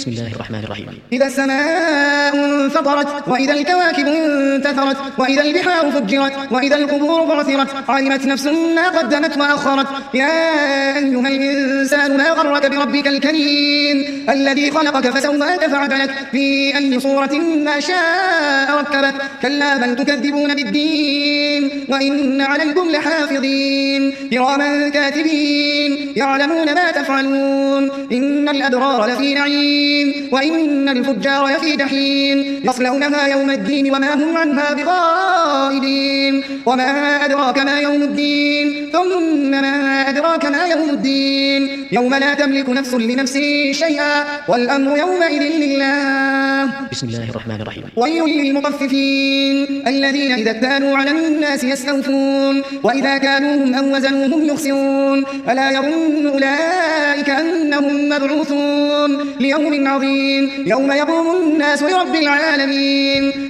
بسم الله الرحمن الرحيم. إذا السماء انفطرت وإذا الكواكب انتثرت وإذا البحار فجرت وإذا القبور بعثرت علمت نفس ما قدمت وأخرت. يا أيها الإنسان ما غرك بربك الكريم الذي خلقك فسواك فعدلك في أي صورة ما شاء ركبك. كلا بل تكذبون بالدين وإن عليكم لحافظين كراما كاتبين يعلمون ما تفعلون. إن الأبرار لفي نعيم وإن الفجار لفي جحيم يصلونها يوم الدين وما هم عنها بغائبين. وما أدراك ما يوم الدين ثم ما أدراك ما يوم الدين يوم لا تملك نفس لنفس شيئا والأمر يومئذ لله. بسم الله الرحمن الرحيم. ويل للمطففين الذين إذا اكتالوا على الناس يستوفون وإذا كالوهم أو وزنوهم يخسرون. ألا يظن أولئك أنهم مبعوثون ليوم عظيم يوم يقوم الناس لرب العالمين.